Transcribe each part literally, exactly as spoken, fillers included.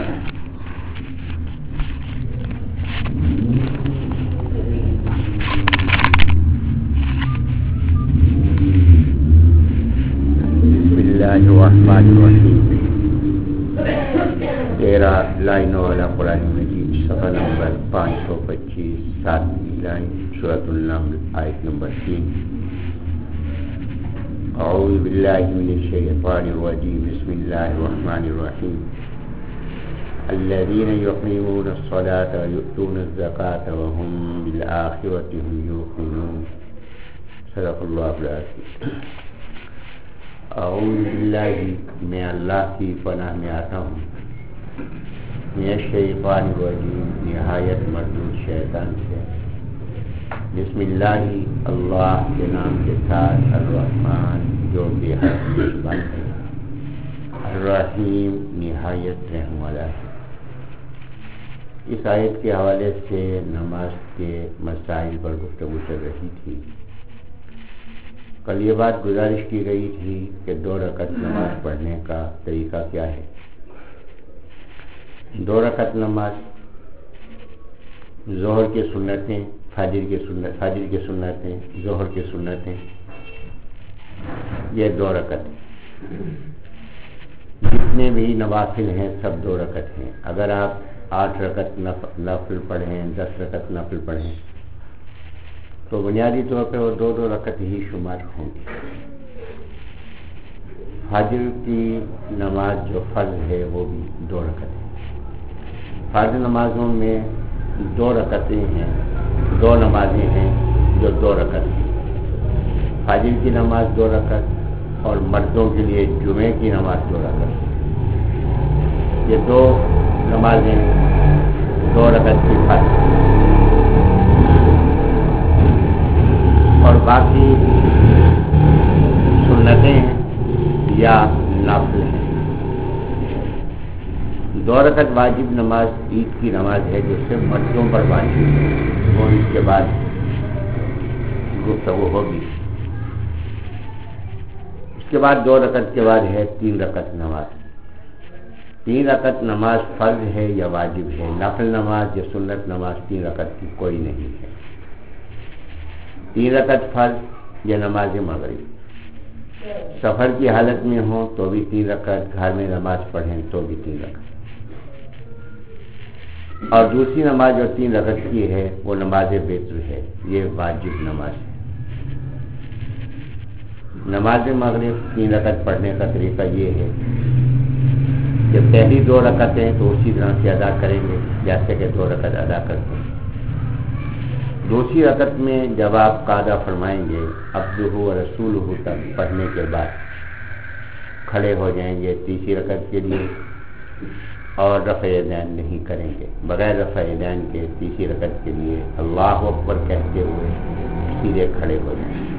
الرحمن الرحیم تیرہ لائنوں والا قرآن مجید صفحہ نمبر پانچ سو پچیس ساتویں لائن سورۃ النمل آیت نمبر تین. اعوذ باللہ من الشیطان الرجیم بسم اللہ الرحمن الرحیم الذین یقیمون الصلاة ویؤتون الزکاة وهم بالآخرة هم یوقنون. صدق اللہ العظیم. اعوذ باللہ میں اللہ کی پناہ میں آتا ہوں من الشیطان الرجیم نہایت مردود شیطان سے. بسم اللہ اللہ کے نام کے ساتھ الرحمن جو بے حد مہربان ہے، الرحیم نہایت رحم والا ہے. اس آیت کے حوالے سے نماز کے مسائل پر گفتگو چل رہی تھی. کل یہ بات گزارش کی گئی تھی کہ دو رکعت نماز پڑھنے کا طریقہ کیا ہے. دو رکعت نماز ظہر کے سنتیں، فجر کے سنت فجر کے سنتیں، ظہر کے سنتیں، یہ دو رکعت ہیں. جتنے بھی نوافل ہیں سب دو رکعت ہیں. اگر آپ آٹھ رکعت نفل پڑھیں، دس رکعت نفل پڑھیں تو بنیادی طور پہ وہ دو دو رکعت ہی شمار ہوں گی. فجر کی نماز جو فرض ہے وہ بھی دو رکعت ہے. فرض نمازوں میں دو رکعتیں ہیں، دو نمازیں ہیں جو دو رکعت ہیں. فجر کی نماز دو رکعت اور مردوں کے لیے جمعے کی نماز دو رکعت. یہ دو نمازیں دو رکعت کی فرض اور باقی سنتیں ہیں یا نافل ہیں. دو رکعت واجب نماز عید کی نماز ہے جو صرف مردوں پر واجب ہے، وہ اس کے بعد گفتگو ہوگی. اس کے بعد دو رکعت کے بعد ہے تین رکعت نماز. تین رکعت نماز فرض ہے یا واجب ہے. نفل نماز یا سنت نماز تین رکعت کی کوئی نہیں ہے. تین رکعت فرض یا نماز مغرب سفر کی حالت میں ہوں تو بھی تین رکعت، گھر میں نماز پڑھیں تو بھی تین رکعت. اور دوسری نماز جو تین رکعت کی ہے وہ نماز وتر ہے، یہ واجب نماز ہے. نماز مغرب تین رکعت پڑھنے کا طریقہ یہ ہے کہ پہلی دو رکعتیں تو اسی طرح سے ادا کریں گے جیسے کہ دو رکعت ادا کرتے ہیں. دوسری رکعت میں جب آپ قاعدہ فرمائیں گے عبدہ و رسولہ تک پڑھنے کے بعد کھڑے ہو جائیں گے تیسری رکعت کے لیے اور رفع یدین نہیں کریں گے. بغیر رفع یدین کے تیسری رکعت کے لیے اللہ اکبر کہتے ہوئے سیدھے کھڑے ہو جائیں گے.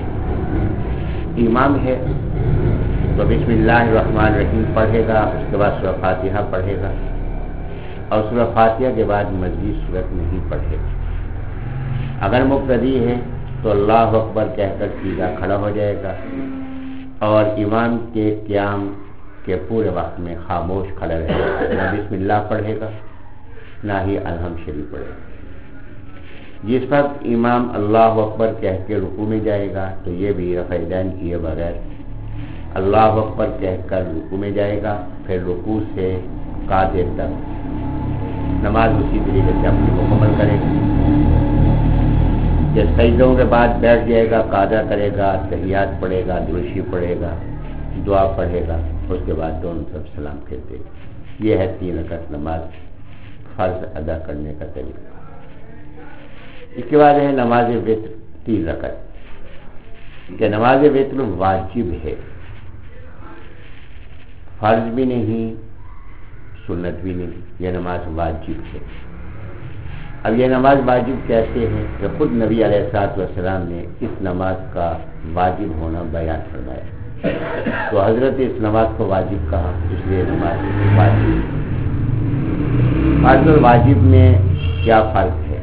امام ہے تو بسم اللہ الرحمن الرحیم پڑھے گا، اس کے بعد سورہ فاتحہ پڑھے گا اور سورہ فاتحہ کے بعد مزید سورت نہیں پڑھے گا. اگر مقتدی ہے تو اللہ اکبر کہہ کر سیدھا کھڑا ہو جائے گا اور امام کے قیام کے پورے وقت میں خاموش کھڑا رہے گا. نہ بسم اللہ پڑھے گا نہ ہی الحمد شریف پڑھے گا. جس وقت امام اللہ اکبر کہہ کے رکوع میں جائے گا تو یہ بھی رفع یدین کیے بغیر اللہ اکبر کہہ کر رکوع میں جائے گا. پھر رکوع سے قاعدے تک نماز اسی طریقے سے اپنی مکمل کرے گا. جب سجدوں کے بعد بیٹھ جائے گا قاعدہ کرے گا، تحیات پڑھے گا، درشی پڑھے گا، دعا پڑھے گا، اس کے بعد دونوں طرف سلام کہتے گا. یہ ہے تین رکعت نماز فرض ادا کرنے کا طریقہ. اس کے بعد ہے نماز وتر تین رکعت کہ نماز وتر واجب ہے، فرض بھی نہیں سنت بھی نہیں، یہ نماز واجب ہے. اب یہ نماز واجب کیسے ہے کہ خود نبی علیہ الصلوۃ والسلام نے اس نماز کا واجب ہونا بیان فرمایا تو حضرت اس نماز کو واجب کہا، اس لیے نماز واجب. فرض اور واجب میں کیا فرق ہے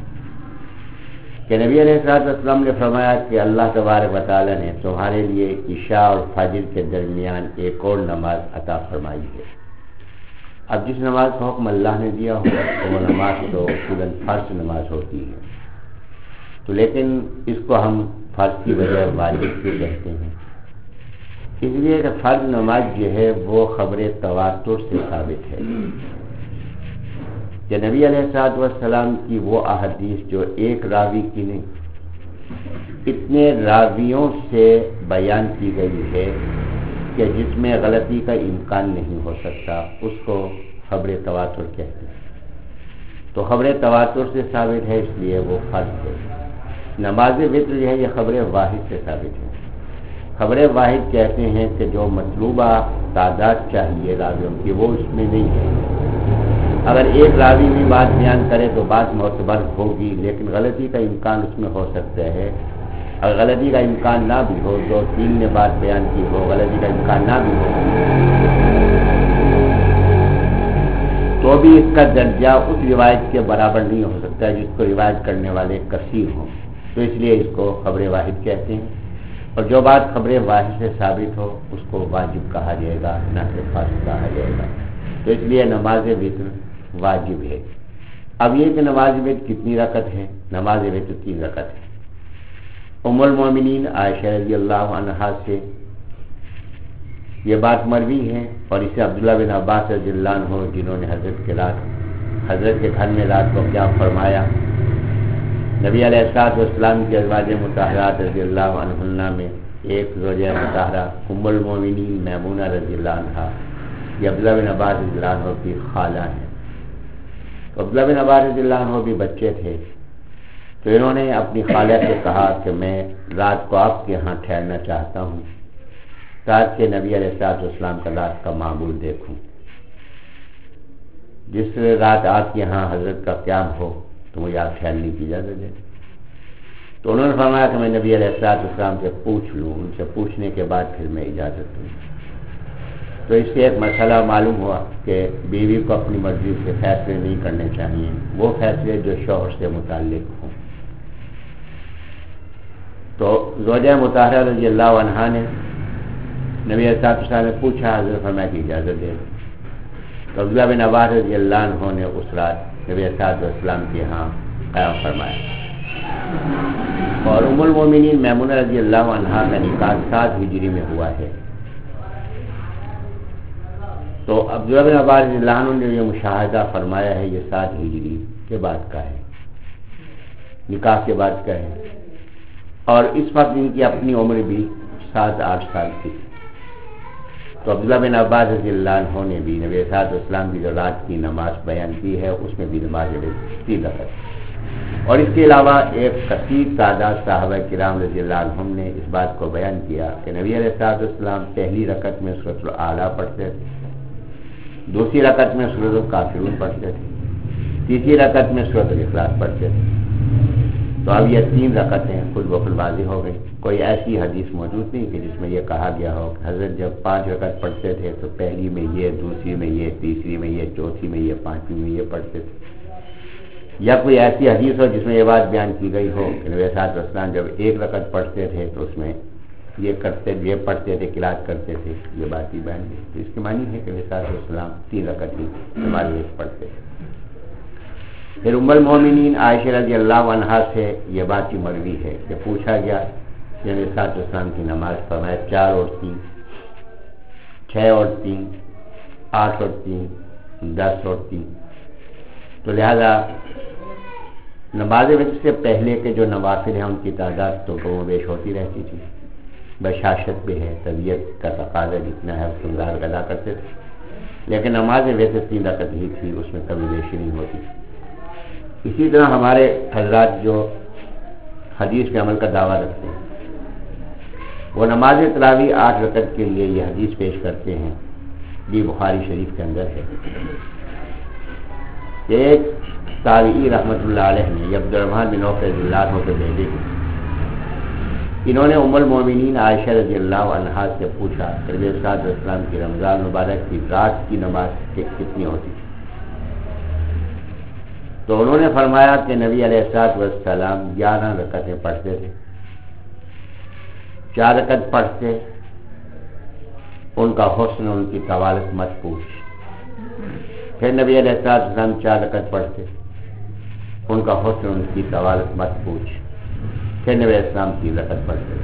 کہ نبی علیہ الصلوۃ والسلام نے فرمایا کہ اللہ تبارک و تعالی نے تمہارے لیے عشاء اور فجر کے درمیان ایک اور نماز عطا فرمائی ہے اب جس نماز کا حکم اللہ نے دیا ہو تو وہ نماز تو اصولاً فرض نماز ہوتی ہے، تو لیکن اس کو ہم فرض کی بجائے واجب کیوں کہتے ہیں؟ اس لیے کہ فرض نماز جو ہے وہ خبر تواتر سے ثابت ہے کہ نبی علیہ الصلوۃ والسلام کی وہ احادیث جو ایک راوی کی نہیں اتنے راویوں سے بیان کی گئی ہے کہ جس میں غلطی کا امکان نہیں ہو سکتا، اس کو خبر تواتر کہتے ہیں۔ تو خبر تواتر سے ثابت ہے، اس لیے وہ فرض ہے۔ نماز وتر جو ہے یہ خبر واحد سے ثابت ہے۔ خبر واحد کہتے ہیں کہ جو مطلوبہ تعداد چاہیے راویوں کی وہ اس میں نہیں ہے۔ اگر ایک راوی بھی بات بیان کرے تو بات معتبر ہوگی، لیکن غلطی کا امکان اس میں ہو سکتا ہے۔ اگر غلطی کا امکان نہ بھی ہو، دو تین نے بات بیان کی ہو، غلطی کا امکان نہ بھی ہو، تو بھی اس کا درجہ اس روایت کے برابر نہیں ہو سکتا جس کو روایت کرنے والے کثیر ہوں، تو اس لیے اس کو خبر واحد کہتے ہیں۔ اور جو بات خبر واحد سے ثابت ہو اس کو واجب کہا جائے گا، نہ کہ فرض کہا جائے گا۔ تو اس لیے نماز وتر واجب ہے۔ اب یہ کہ نماز وتر کتنی رکعت ہے؟ نماز وتر تین رکعت ہے۔ ام المومنین عائشہ رضی اللہ عنہا سے یہ بات مروی ہے، اور اسے عبداللہ بن عباس رضی اللہ عنہ جنہوں نے حضرت کے رات حضرت کے گھر میں رات کو کیا فرمایا، نبی علیہ الصلوۃ والسلام کی ازواج مطہرات رضی اللہ عنہن میں ایک زوجہ مطہرہ ام المومنین میمونہ رضی اللہ عنہا، یہ عبداللہ بن عباس رضی اللہ عنہ کی خالہ ہیں۔ تو عبداللہ بن عباس رضی اللہ عنہ بھی بچے تھے، تو انہوں نے اپنی خالہ سے کہا کہ میں رات کو آپ کے یہاں ٹھہرنا چاہتا ہوں تاکہ نبی علیہ الصلوۃ والسلام کا رات کا معمول دیکھوں، جس رات آپ کے یہاں حضرت کا قیام ہو تو مجھے آپ ٹھہرنے کی اجازت دیں۔ تو انہوں نے فرمایا کہ میں نبی علیہ الصلوۃ والسلام سے پوچھ لوں، ان سے پوچھنے کے بعد پھر میں اجازت دوں۔ تو اس سے ایک مسئلہ معلوم ہوا کہ بیوی کو اپنی مرضی سے فیصلے نہیں کرنے چاہیے، وہ فیصلے جو شوہر سے متعلق ہوں۔ تو زوجہ مطہرہ رضی اللہ عنہا نے نبی علیہ الصلوۃ والسلام نے پوچھا، حضرت فرمایا کہ اجازت دے۔ تو عبداللہ بن عباس رضی اللہ عنہ نے اس رات نبی علیہ الصلوۃ والسلام کے ہاں قیام فرمایا، اور ام المومنین میمونہ رضی اللہ عنہا کا نکاح سات ہجری میں ہوا ہے۔ تو عبداللہ بن عباس رضی اللہ عنہ نے یہ مشاہدہ فرمایا ہے، یہ سات ہجری کے بعد کا ہے، نکاح کے بعد کا ہے، اور اس وقت ان کی اپنی عمر بھی سات آٹھ سال کی۔ تو عبداللہ بن عباس رضی اللہ عنہ نے بھی نبی صلی اللہ علیہ وسلم کی جو رات کی نماز بیان کی ہے اس میں بھی نماز تین رکعت، اور اس کے علاوہ ایک کثیر تعداد صحابہ کرام رضی اللہ عنہم نے اس بات کو بیان کیا کہ نبی علیہ الصلوۃ والسلام پہلی رکعت میں سورۃ الاعلیٰ پڑھتے تھے، دوسری رکعت میں سورۃ الکافرون پڑھتے تھے، تیسری رکعت میں سورۃ الاخلاص پڑھتے تھے۔ تو اب یہ تین رکعتیں خود بخود واضح ہو گئی۔ کوئی ایسی حدیث موجود نہیں کہ جس میں یہ کہا گیا ہو کہ حضرت جب پانچ رکعت پڑھتے تھے تو پہلی میں یہ، دوسری میں یہ، تیسری میں یہ، چوتھی میں یہ، پانچویں میں یہ پڑھتے تھے، یا کوئی ایسی حدیث ہو جس میں یہ بات بیان کی گئی ہو کہ نبی صلی اللہ علیہ وسلم جب ایک رکعت پڑھتے تھے تو اس میں یہ کرتے یہ پڑھتے تھے، قرات کرتے تھے، یہ بات ہی بیان کی۔ تو اس کی معنی ہے کہ نبی صلی اللہ علیہ وسلم تین رکعت ہی نماز پڑھتے تھے۔ پھر ام المومنین عائشہ رضی اللہ عنہا سے یہ بات ہی مروی ہے کہ پوچھا گیا کہ نبی صلی اللہ علیہ وسلم کی نماز فرمایا چار اور تین، چھ اور تین، آٹھ اور تین، دس اور تین۔ تو لہذا نماز وتر سے پہلے کے جو نوافل ہیں ان کی تعداد تو کم و بیش ہوتی رہتی تھی، بشاشت بھی ہے، طبیعت کا تقاضا جتنا ہے اس کو ادا کرتے تھے، لیکن نماز وتر تین رکعت ہی تھی، اس میں کمی بیشی نہیں ہوتی۔ اسی طرح ہمارے حضرات جو حدیث کے عمل کا دعویٰ رکھتے ہیں وہ نماز تراویح آٹھ رکعت کے لیے یہ حدیث پیش کرتے ہیں، یہ بخاری شریف کے اندر ہے۔ ایک تابعی رحمۃ اللہ علیہ نے یہ عبد الرحمن بن عوف رضی اللہ عنہ کے بیٹے تھے، انہوں نے ام المومنین عائشہ رضی اللہ عنہا سے پوچھا کہ نبی صلی اللہ علیہ وسلم کی رمضان مبارک کی رات کی نماز کتنی ہوتی؟ تو انہوں نے فرمایا کہ نبی علیہ الصلوۃ والسلام گیارہ رکعتیں پڑھتے تھے، چار رکعت پڑھتے، ان کا حسن ان کی طوالت مت پوچھ، پھر نبی علیہ السلام چار رکعت پڑھتے، ان کا حسن ان کی سوال مت پوچھ، پھر نبی علیہ السلام تین رکعت پڑھتے۔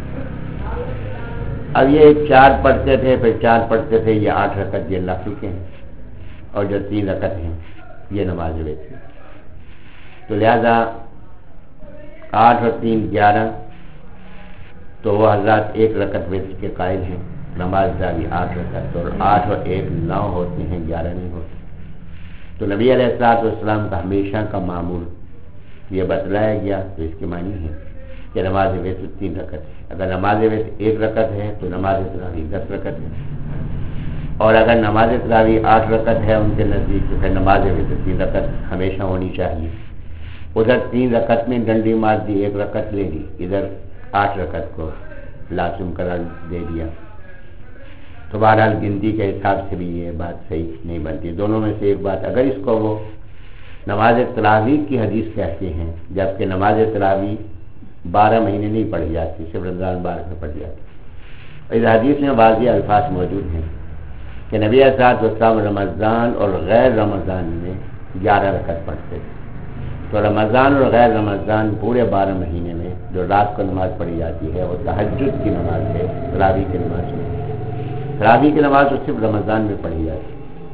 اب یہ چار پڑھتے تھے، پھر چار پڑھتے تھے، یہ آٹھ رکعت یہ نفل کے ہیں، اور جو تین رکعت ہیں یہ نماز وتر۔ تو لہذا آٹھ اور تین گیارہ، تو وہ حضرات ایک رکعت وتر کے قائل ہیں، نماز داری آٹھ رکعت، اور آٹھ اور ایک نو ہوتے ہیں، گیارہ نہیں ہوتے۔ تو نبی علیہ الصلوۃ والسلام کا ہمیشہ کا معمول یہ بتلایا گیا، تو اس کے معنی ہے کہ نماز وتر تین رکعت ہے۔ اگر نماز وتر ایک رکعت ہے تو نماز تراویح دس رکعت ہے، اور اگر نماز تراویح آٹھ رکعت ہے ان کے نزدیک، تو پھر نماز وتر تین رکعت ہمیشہ ہونی چاہیے۔ ادھر تین رکعت میں ڈنڈی مار دی، ایک رکعت لے لی، ادھر آٹھ رکعت کو لازم قرار دے دیا، تو بہرحال گنتی کے حساب سے بھی یہ بات صحیح نہیں بنتی۔ دونوں میں سے ایک بات، اگر اس کو وہ نماز تراویح کی حدیث کہتے ہیں، جبکہ نماز تراویح بارہ مہینے نہیں پڑھی جاتی، صرف رمضان بارہ میں پڑھی جاتی، اس حدیث میں واضح الفاظ موجود ہیں کہ نبی صاحب والسلام رمضان اور غیر رمضان میں گیارہ رکعت پڑھتے تھے۔ تو رمضان اور غیر رمضان پورے بارہ مہینے میں جو رات کو نماز پڑھی جاتی ہے وہ تہجد کی نماز ہے، تراویح کی نماز میں۔ تراویح کی نماز تو صرف رمضان میں پڑھی جاتی ہے۔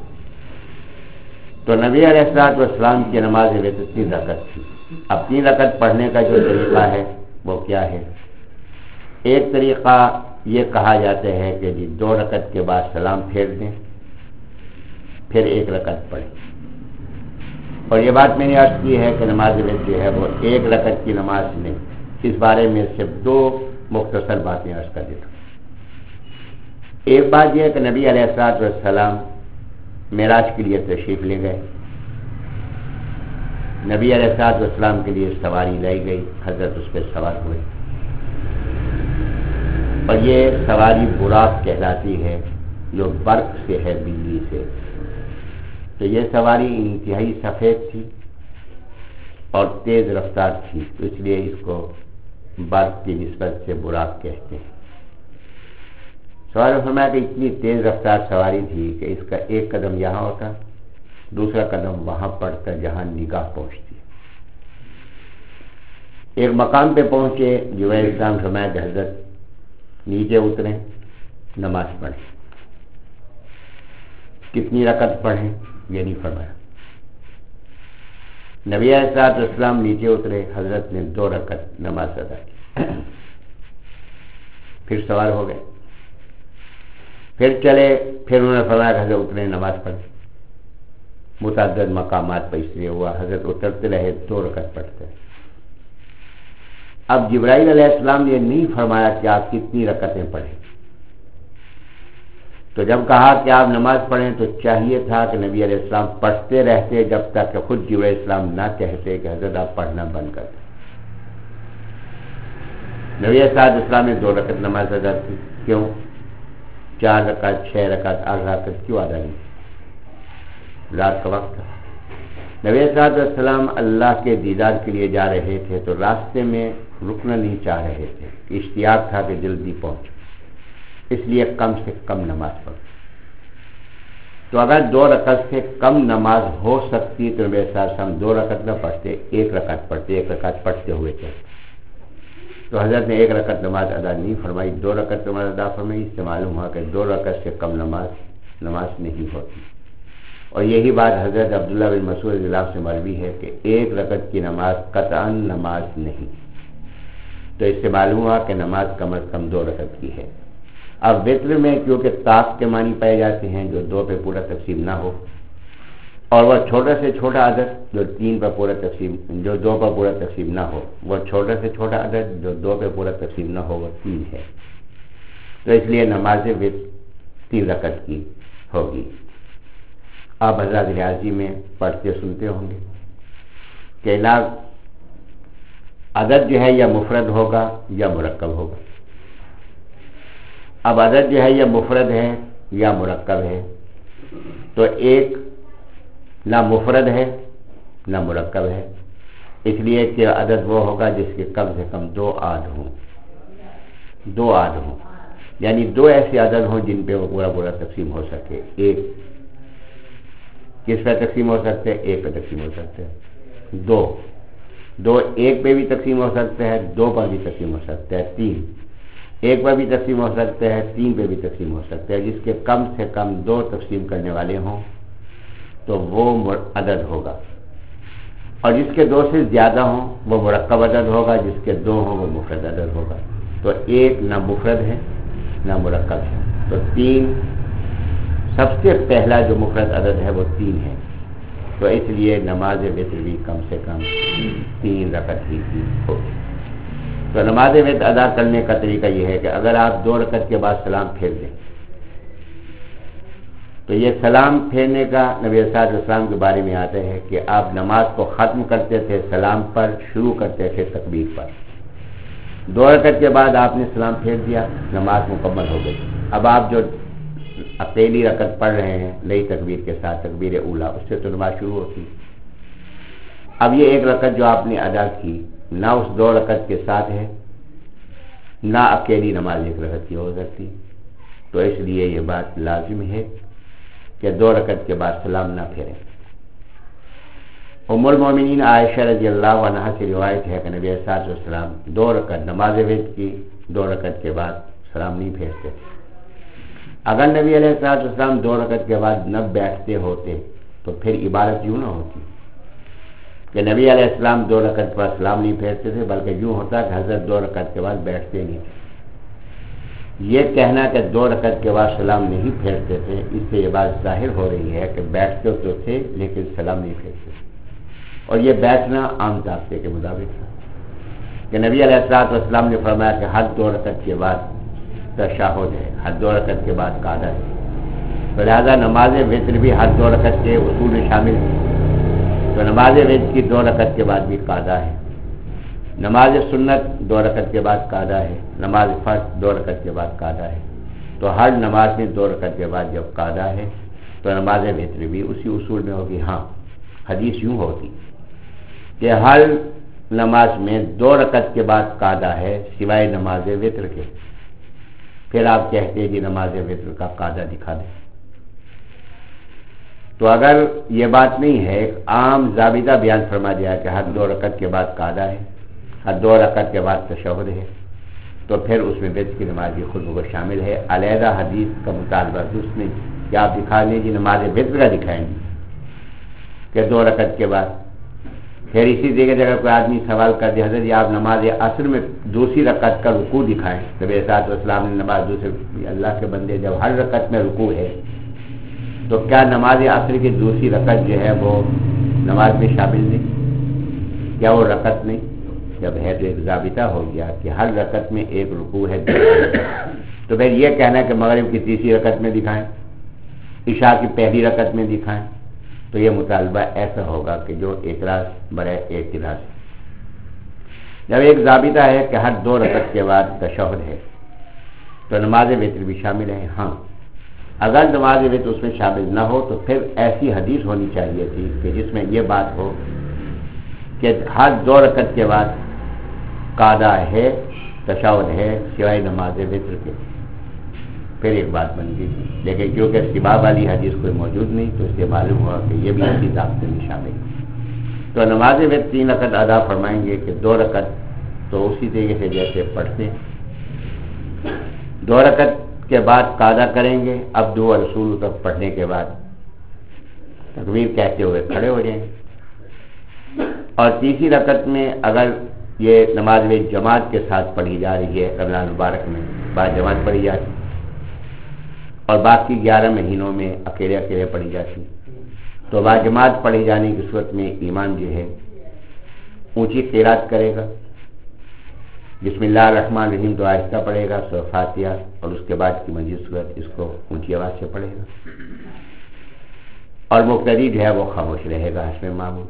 تو نبی علیہ الصلوۃ والسلام کی نماز وتر تین رکعت تھی۔ اب تین رکعت پڑھنے کا جو طریقہ ہے وہ کیا ہے؟ ایک طریقہ یہ کہا جاتا ہے کہ جی دو رکعت کے بعد سلام پھیر دیں، پھر ایک رکعت پڑھیں، اور یہ بات میں نے عرض کی ہے کہ نماز وتر جو ہے وہ ایک رکعت کی نماز نہیں۔ اس بارے میں صرف دو مختصر باتیں عرض کر دیتا ہوں۔ ایک بات یہ ہے کہ نبی علیہ الصلوۃ والسلام معراج کے لیے تشریف لے گئے، نبی علیہ الصلوۃ والسلام کے لیے سواری لائی گئی، حضرت اس پہ سوار ہوئے، اور یہ سواری براق کہلاتی ہے جو برق سے ہے، بجلی سے۔ تو یہ سواری انتہائی سفید تھی اور تیز رفتار تھی، تو اس لیے اس کو برق کی نسبت سے براق کہتے ہیں۔ سوال فرمایا کہ اتنی تیز رفتار سواری تھی کہ اس کا ایک قدم یہاں ہوتا، دوسرا قدم وہاں پڑتا جہاں نگاہ پہنچتی۔ ایک مقام پہ پہنچے، جو اسلام فرمایا کہ حضرت نیچے اتریں، نماز پڑھیں۔ کتنی رکعت پڑھیں یہ نہیں فرمایا۔ نبی علیہ الصلوۃ والسلام نیچے اترے، حضرت نے دو رکعت نماز ادا کی، پھر سوار ہو گئے، پھر چلے، پھر انہوں نے فرمایا کہ حضرت اترے، نماز پڑھیں۔ متعدد مقامات پر اس لیے ہوا، حضرت اترتے رہے، دو رکعت پڑھتے۔ اب جبرائیل علیہ السلام نے نہیں فرمایا کہ آپ کتنی رکعتیں پڑھیں، تو جب کہا کہ آپ نماز پڑھیں تو چاہیے تھا کہ نبی علیہ السلام پڑھتے رہتے جب تک کہ خود جبرائیل علیہ السلام نہ کہتے کہ حضرت آپ پڑھنا بند کر دیں۔ نبی علیہ السلام نے دو رکعت نماز ادا کی، کیوں؟ چار رکعت، چھ رکعت، آٹھ رکعت کیوں ادا نہیں؟ رات کا وقت تھا، نبی علیہ السلام اللہ کے دیدار کے لیے جا رہے تھے، تو راستے میں رکنا نہیں چاہ رہے تھے، اشتیاق تھا کہ جلدی پہنچ، اس لیے کم سے کم نماز پڑھ۔ تو اگر دو رکعت سے کم نماز ہو سکتی تو نبی علیہ السلام دو رکعت نہ پڑھتے، ایک رکعت پڑھتے، ایک رکعت پڑھتے ہوئے تھے۔ تو حضرت نے ایک رکعت نماز ادا نہیں فرمائی، دو رکعت نماز ادا فرمائی۔ اس سے معلوم ہوا کہ دو رکعت سے کم نماز نماز نہیں ہوتی، اور یہی بات حضرت عبداللہ بن مسعود رضی اللہ عنہ سے مروی ہے کہ ایک رکعت کی نماز قطعاً نماز نہیں۔ تو اس سے معلوم ہوا کہ نماز کم از کم دو رکعت کی ہے۔ اب وتر میں کیونکہ طاق کے معنی پائے جاتے ہیں جو دو پہ پورا تقسیم نہ ہو، اور وہ چھوٹا سے چھوٹا عدد جو تین پر پورا تقسیم جو دو پر پورا تقسیم نہ ہو، وہ چھوٹا سے چھوٹا عدد جو دو پہ پورا تقسیم نہ ہو وہ تین ہے، تو اس لیے نماز وتر تین رکعت کی ہوگی۔ آپ حضرات ریاضی میں پڑھتے سنتے ہوں گے کہ عدد جو ہے یا مفرد ہوگا یا مرکب ہوگا۔ اب عدد جو ہے یا مفرد ہے یا مرکب ہے، تو ایک نہ مفرد ہے نہ مرکب ہے، اس لیے کہ عدد وہ ہوگا جس کے کم سے کم دو آدھ ہوں، دو آدھ ہوں، یعنی دو ایسے عدد ہوں جن پہ وہ پورا پورا تقسیم ہو سکے۔ ایک کس پہ تقسیم ہو سکتے ہیں؟ ایک پہ تقسیم ہو سکتے ہیں. دو دو ایک پہ بھی تقسیم ہو سکتے ہیں، دو پر بھی تقسیم ہو سکتے ہیں. تین ایک پر بھی تقسیم ہو سکتے ہیں، تین پہ بھی تقسیم ہو سکتے ہیں. جس کے کم سے کم دو تقسیم کرنے والے ہوں تو وہ عدد ہوگا، اور جس کے دو سے زیادہ ہوں وہ مرکب عدد ہوگا، جس کے دو ہوں وہ مفرد عدد ہوگا. تو ایک نہ مفرد ہے نہ مرکب ہے، تو تین سب سے پہلا جو مفرد عدد ہے وہ تین ہے. تو اس لیے نماز وتر بھی کم سے کم تین رکعت ہی کی ہوگی. تو نماز وتر ادا کرنے کا طریقہ یہ ہے کہ اگر آپ دو رکعت کے بعد سلام پھیر دیں تو یہ سلام پھیرنے کا نبی صلی اللہ علیہ وسلم کے بارے میں آتا ہے کہ آپ نماز کو ختم کرتے تھے سلام پر، شروع کرتے تھے تکبیر پر. دو رکعت کے بعد آپ نے سلام پھیر دیا، نماز مکمل ہو گئی. اب آپ جو پہلی رکعت پڑھ رہے ہیں نئی تکبیر کے ساتھ، تکبیر اولا، اس سے تو نماز شروع ہوتی. اب یہ ایک رکعت جو آپ نے ادا کی نہ اس دو رکعت کے ساتھ ہے نہ اکیلی نماز ایک رکعت کی ہو سکتی. تو اس لیے یہ بات لازم ہے کہ دو رکعت کے بعد سلام نہ پھیریں. ام المومنین عائشہ رضی اللہ عنہا سے روایت ہے کہ نبی صلی اللہ علیہ وسلم دو رکعت نماز وتر کی دو رکعت کے بعد سلام نہیں پھیرتے. اگر نبی علیہ الصلوۃ والسلام دو رکعت کے بعد نہ بیٹھتے ہوتے تو پھر عبارت یوں نہ ہوتی کہ نبی علیہ السلام دو رکعت پر سلام نہیں پھیرتے تھے، بلکہ یوں ہوتا کہ حضرت دو رکعت کے بعد بیٹھتے نہیں تھے. یہ کہنا کہ دو رکعت کے بعد سلام نہیں پھیرتے تھے، اس سے یہ بات ظاہر ہو رہی ہے کہ بیٹھتے تو تھے لیکن سلام نہیں پھیرتے. اور یہ بیٹھنا عام ضابطے کے مطابق تھا کہ نبی علیہ الصلوۃ والسلام نے فرمایا کہ ہر دو رکعت کے بعد تشہد ہے، ہر دو رکعت کے بعد قعدہ ہے. تو لہٰذا نماز وتر بھی ہر دو رکعت کے اصول میں شامل ہے. تو نماز وتر کی دو رکعت کے بعد بھی قعدہ ہے، نماز سنت دو رکعت کے بعد قعدہ ہے، نماز فرض دو رکعت کے بعد قعدہ ہے. تو ہر نماز میں دو رکعت کے بعد جب قعدہ ہے تو نماز وتر بھی اسی اصول میں ہوگی. ہاں حدیث یوں ہوتی کہ ہر نماز میں دو رکعت کے بعد قعدہ ہے سوائے نماز وتر کے. پھر آپ کہتے ہیں کہ نماز وتر کا قعدہ دکھا دیں. تو اگر یہ بات نہیں ہے، ایک عام ضابطہ بیان فرما دیا کہ ہر دو رکعت کے بعد قعدہ ہے، ہر دو رکعت کے بعد تشہد ہے، تو پھر اس میں وتر کی نماز بھی خود بخود شامل ہے. علیحدہ حدیث کا مطالبہ درست نہیں کہ آپ دکھا لیں جی نماز وتر کا دکھائیں گے کہ دو رکعت کے بعد. پھر اسی جگہ جگہ کوئی آدمی سوال کر دیا حضرت آپ نماز عصر میں دوسری رکعت کا رکوع دکھائیں. نبی صلی اللہ علیہ وسلم نے نماز دوسرے، اللہ کے بندے جب ہر رکعت میں رکوع ہے تو کیا نماز عصر کی دوسری رکعت جو ہے وہ نماز میں شامل نہیں؟ کیا وہ رکعت نہیں؟ جب ہے تو ایک ضابطہ ہو گیا کہ ہر رکعت میں ایک رکوع ہے. تو پھر یہ کہنا کہ مغرب کی تیسری رکعت میں دکھائیں، عشاء کی پہلی رکعت میں دکھائیں، تو یہ مطالبہ ایسا ہوگا کہ جو اعتراض برائے اعتراض. جب ایک ضابطہ ہے کہ ہر دو رکعت کے بعد تشہد ہے تو نماز وتر بھی شامل ہے. ہاں اگر نماز وتر اس میں شامل نہ ہو تو پھر ایسی حدیث ہونی چاہیے تھی کہ جس میں یہ بات ہو کہ ہر دو رکعت کے بعد قعدہ ہے، تشہد ہے سوائے نماز وتر کے. پھر ایک بات بن گئی. لیکن کیونکہ سبا والی حدیث کوئی موجود نہیں تو اس سے معلوم ہوا کہ یہ بھی اسی ضابطے میں شامل ہے. تو نماز وتر تین رکعت ادا فرمائیں گے کہ دو رکعت تو اسی طریقے سے جیسے پڑھتے ہیں، دو رکعت کے بعد قعدہ کریں گے. اب دو رسول تک پڑھنے کے بعد تکبیر کہتے ہوئے کھڑے ہو جائیں گے. اور تیسری رکعت میں اگر یہ نماز میں جماعت کے ساتھ پڑھی جا رہی ہے، رمضان مبارک میں بعد جماعت پڑھی جاتی اور باقی گیارہ مہینوں میں اکیلے اکیلے پڑھی جاتی، تو با جماعت پڑھی جانے کی صورت میں ایمان جو ہے اونچی قرات کرے گا، بسم اللہ الرحمن الرحیم تو آہستہ پڑھے گا، سورہ فاتحہ، اور اس کے بعد کی مزید صورت اس کو اونچی آواز سے پڑھے گا. اور مقتدی جو ہے وہ خاموش رہے گا حسب معمول.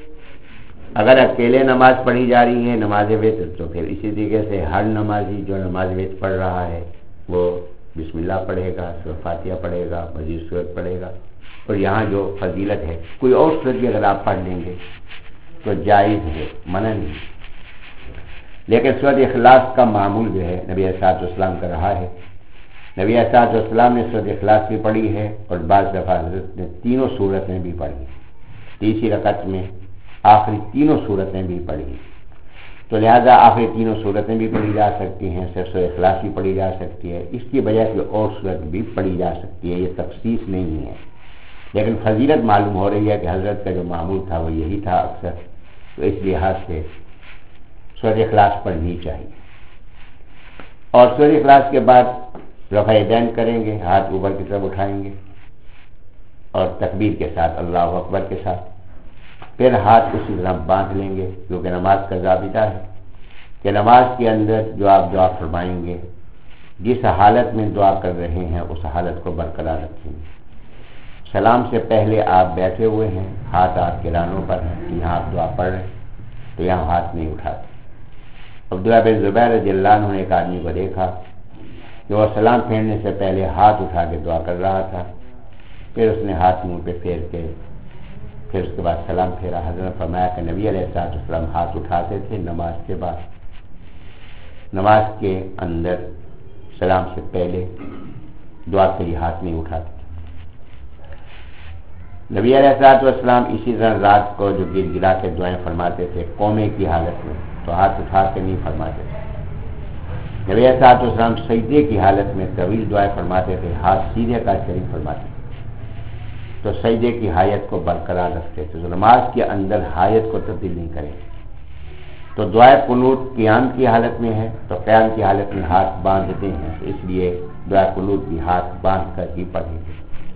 اگر اکیلے نماز پڑھی جا رہی ہے نماز وتر تو پھر اسی طریقے سے ہر نمازی جو نماز وتر پڑھ رہا ہے وہ بسم اللہ پڑھے گا، سورہ فاتحہ پڑھے گا، مزید صورت پڑھے گا. اور یہاں جو فضیلت ہے کوئی اور صورت بھی اگر آپ پڑھ لیں گے تو جائز ہے، منع نہیں. لیکن سورۃ اخلاص کا معمول جو ہے نبی صلی اللہ علیہ وسلم کا رہا ہے نبی علیہ السلام نے سورۃ اخلاص بھی پڑھی ہے اور بعض دفعہ حضرت نے تینوں صورتیں بھی پڑھی، تیسری رکعت میں آخری تینوں صورتیں بھی پڑھی. تو لہذا آخری تینوں صورتیں بھی پڑھی جا سکتی ہیں، صرف سورۃ اخلاص بھی پڑھی جا سکتی ہے، اس کی وجہ سے اور صورت بھی پڑھی جا سکتی ہے، یہ تخصیص نہیں ہے. لیکن فضیلت معلوم ہو رہی ہے کہ حضرت کا جو معمول تھا وہ یہی تھا اکثر، تو اس لحاظ سے سورۃ اخلاص پڑھنی چاہیے. اور سورۃ اخلاص کے بعد رفع یدین کریں گے، ہاتھ اوپر کی طرف اٹھائیں گے اور تکبیر کے ساتھ اللہ اکبر کے ساتھ پھر ہاتھ اسی طرح باندھ لیں گے، کیونکہ نماز کا ضابطہ ہے کہ نماز کے اندر جو آپ دعا فرمائیں گے جس حالت میں دعا کر رہے ہیں اس حالت کو برقرار رکھیں گے. سلام سے پہلے آپ بیٹھے ہوئے ہیں، ہاتھ آپ کے رانوں پر ہیں، یہاں آپ دعا پڑھ رہے ہیں تو یہاں ہاتھ نہیں اٹھاتے. عبداللہ بن زبیر رضی اللہ عنہ نے ایک آدمی کو دیکھا کہ وہ سلام پھیرنے سے پہلے ہاتھ اٹھا کے دعا کر رہا تھا، پھر اس نے ہاتھ منہ پہ پھیر کے پھر اس کے بعد سلام پھیرا. حضرت نے فرمایا کہ نبی علیہ السلام ہاتھ اٹھاتے تھے نماز کے بعد، نماز کے اندر سلام سے پہلے دعا کے لیے ہاتھ نہیں اٹھاتے تھے. نبی علیہ السلام اسی طرح رات کو جو گر گرا کے دعائیں فرماتے تھے قومے کی حالت میں تو ہاتھ اٹھا کے نہیں فرماتے تھے. نبی علیہ السلام سجدے کی حالت میں طویل دعائیں فرماتے تھے، ہاتھ سیدھے کر کے نہیں فرماتے تھے، تو سجدے کی حایت کو برقرار رکھتے تھے. تو نماز کے اندر حایت کو تبدیل نہیں کریں. تو دعائے قنوت قیام کی حالت میں ہے تو قیام کی حالت میں ہاتھ باندھتے ہیں، تو اس لیے دعائے قنوت بھی ہاتھ باندھ کر ہی پڑھیں گے.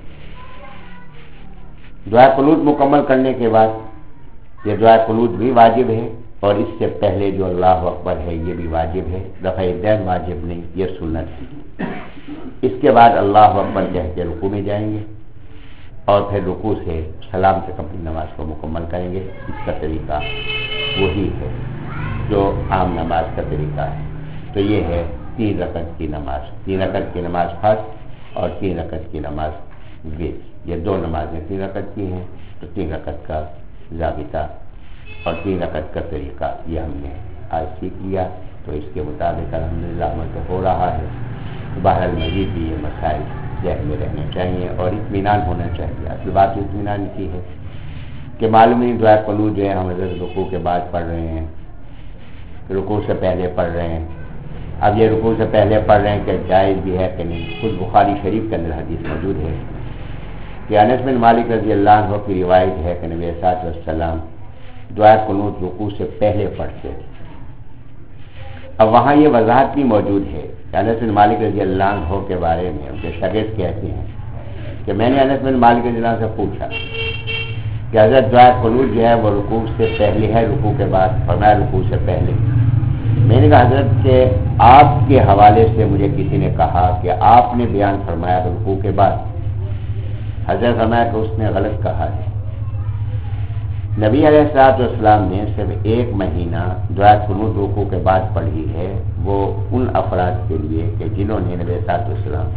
دعائے قنوت مکمل کرنے کے بعد یہ دعائے قنوت بھی واجب ہے اور اس سے پہلے جو اللہ اکبر ہے یہ بھی واجب ہے. رفع یدین واجب نہیں، یہ سنت ہے. اس کے بعد اللہ اکبر کہہ کے رکوع میں جائیں گے اور پھر رکوع سے سلام تک اپنی نماز کو مکمل کریں گے. اس کا طریقہ وہی ہے جو عام نماز کا طریقہ ہے. تو یہ ہے تین رکعت کی نماز، تین رکعت کی نماز فرض اور تین رکعت کی نماز وتر. یہ دو نمازیں تین رکعت کی ہیں، تو تین رکعت کا ضابطہ اور تین رکعت کا طریقہ یہ ہم نے آج سیکھ لیا. تو اس کے مطابق الحمدللہ عمل تو ہو رہا ہے. بہرحال مزید بھی یہ مسائل ذہن میں رہنے چاہیے اور اطمینان ہونا چاہیے. اصل بات اطمینان کی ہے کہ معلوم نہیں دعا قنوت جو ہے ہم حضرت رکوع کے بعد پڑھ رہے ہیں، رکوع سے پہلے پڑھ رہے ہیں. اب یہ رکوع سے پہلے پڑھ رہے ہیں کہ جائز بھی ہے کہ نہیں. خود بخاری شریف کے اندر حدیث موجود ہے کہ انس بن مالک رضی اللہ عنہ کی روایت ہے کہ نبی صلی اللہ علیہ وسلم دعا قنوت رکوع سے پہلے پڑھتے تھے. اب وہاں یہ وضاحت بھی موجود ہے کہ انس بن مالک رضی اللہ عنہ کے بارے میں ان کے شاگرد کہتے ہیں کہ میں نے انس بن مالک رضی اللہ عنہ سے پوچھا کہ حضرت دعا قنوت جو ہے وہ رکوع سے پہلے ہے رکوع کے بعد؟ فرمایا رکوع سے پہلے. میں نے کہا حضرت کہ آپ کے حوالے سے مجھے کسی نے کہا کہ آپ نے بیان فرمایا رکوع کے بعد. حضرت فرمایا کہ اس نے غلط کہا ہے. نبی علیہ الصلوۃ والسلام نے صرف ایک مہینہ دعا قنوت رکوع کے بعد پڑھی ہے، وہ ان افراد کے لیے کہ جنہوں نے نبی صلی اللہ علیہ وسلم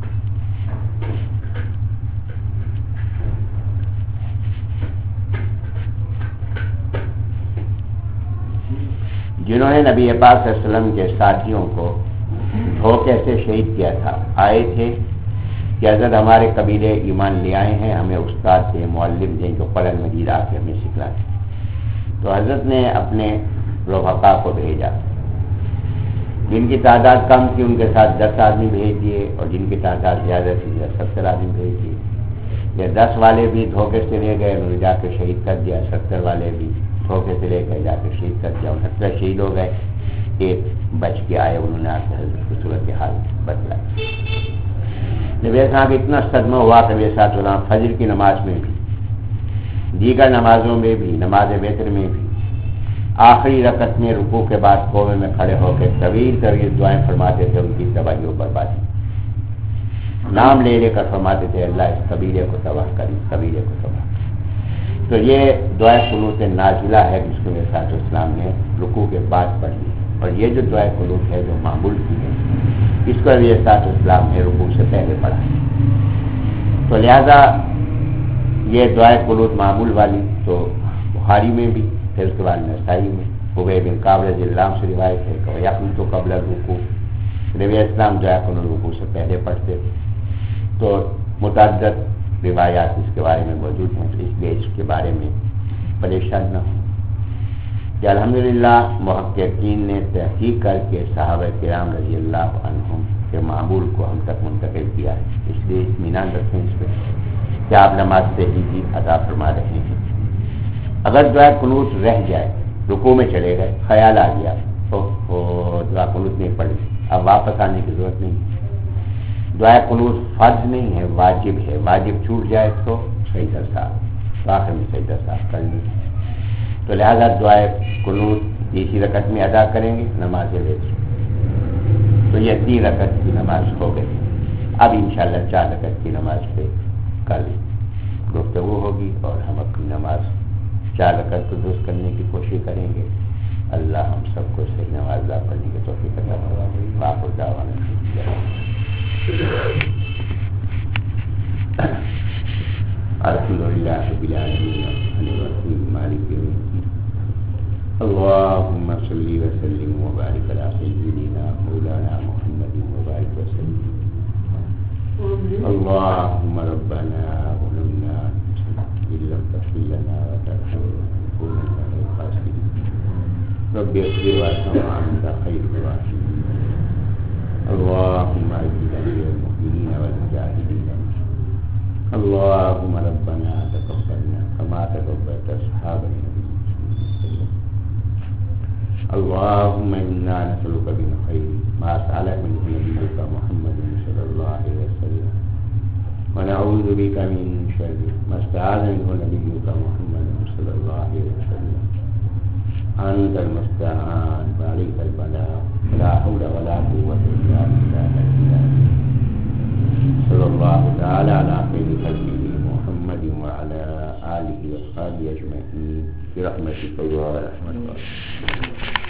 جنہوں نے نبی پاک صلی اللہ علیہ وسلم کے ساتھیوں کو دھوکے سے شہید کیا تھا. آئے تھے کہ حضرت ہمارے قبیلے ایمان لے آئے ہیں، ہمیں استاد دیں، معلم دیں جو قرآن مجید آ کے ہمیں سکھلا دیں. تو حضرت نے اپنے رفقا کو بھیجا، جن کی تعداد کم تھی ان کے ساتھ دس آدمی بھیج دیے اور جن کی تعداد زیادہ تھی ستر آدمی بھیج دیے. یہ دس والے بھی دھوکے سے لے گئے، انہوں نے جا کے شہید کر دیا. ستر والے بھی دھوکے سے لے گئے، جا کے شہید کر دیا. ستر شہید ہو گئے، ایک بچ کے آئے، انہوں نے آ کے حضرت کی صورت حال بدلا. نبی صاحب اتنا صدمہ ہوا کہ نبی صاحب السلام فجر کی نماز میں بھی، دیگر نمازوں میں بھی، نماز وتر میں بھی آخری رکعت میں رکوع کے بعد قومے میں کھڑے ہو کے طویل طویل دعائیں فرماتے تھے. ان کی تباہی و بربادی نام لے لے کر فرماتے تھے اللہ اس قبیلے کو تباہ کر، اس قبیلے کو تباہ کر. تو یہ دعائے قنوت نازلہ ہے جس کو نبی صلی اللہ علیہ وسلم نے رکوع کے بعد پڑھی. اور یہ جو دعائے قنوت ہے جو معمول کی ہے اس کو نبی صلی اللہ علیہ وسلم نے رکوع سے پہلے پڑھا. تو لہذا یہ دعائے قنوت معمول والی تو بخاری میں بھی، پھر اس کے بعد نسائی میں ابی بن کعب رضی اللہ عنہ سے روایت ہے کہ یقنت قبل الرکوع، نبی اسلام دعا قنوت رکوع سے پہلے پڑھتے تھے، تو متعدد روایات اس کے بارے میں موجود ہیں، اس لیے اس کے بارے میں پریشان نہ ہوں کہ الحمدللہ محققین نے تحقیق کر کے صحابہ کرام رضی اللہ عنہم کے معمول کو ہم تک منتقل کیا ہے، اس لیے اطمینان رکھیں اس پہ کہ آپ نماز سے ہی جی ادا فرما رہے ہیں۔ اگر دعا قنوت رہ جائے، رکوع میں چلے گئے، خیال آ گیا تو دعا قنوت نہیں پڑھی، اب واپس آنے کی ضرورت نہیں۔ دعا قنوت فرض نہیں ہے، واجب ہے، واجب چھوٹ جائے تو سجدہ سہو، تو آخر میں سجدہ سہو کر لیں، تو لہذا دعا قنوت اسی رکعت میں ادا کریں گے نماز وتر، تو یہ تین رکعت کی نماز ہو گئی۔ اب انشاءاللہ چار رکعت کی نماز پہ کل گفتگو ہوگی اور ہم اپنی نماز چار رکعت کو درست کرنے کی کوشش کریں گے۔ اللہ ہم سب کو صحیح نماز ادا کرنے کی توفیق عطا فرمائے۔ وآخر دعوانا الحمدللہ رب العالمین الرحمن الرحیم مالک یوم الدین اللهم صل وسلم وبارك على سيدنا مولانا محمد وبارك وسلم اللهم ربنا ظلمنا إن لم تغفر لنا وترحمنا لنكونن من الخاسرين رب اغفر وارحم وأنت خير الراحمين اللهم اجعلنا من المؤمنين والمجاهدين اللهم ربنا تقبلنا كما تقبلت أصحاب النبي اللهم إنا نسألك من خير ما سألك منه نبيك محمد صلى الله عليه وسلم ونعوذ بك من شر ما استعاذ منه نبيك محمد صلى الله عليه وسلم أنت المستعان وعليك البلاغ لا حول ولا قوة إلا بالله صلى الله تعالى على خير خلقه محمد وعلى آله وأصحابه أجمعين برحمتك يا أرحم الراحمين.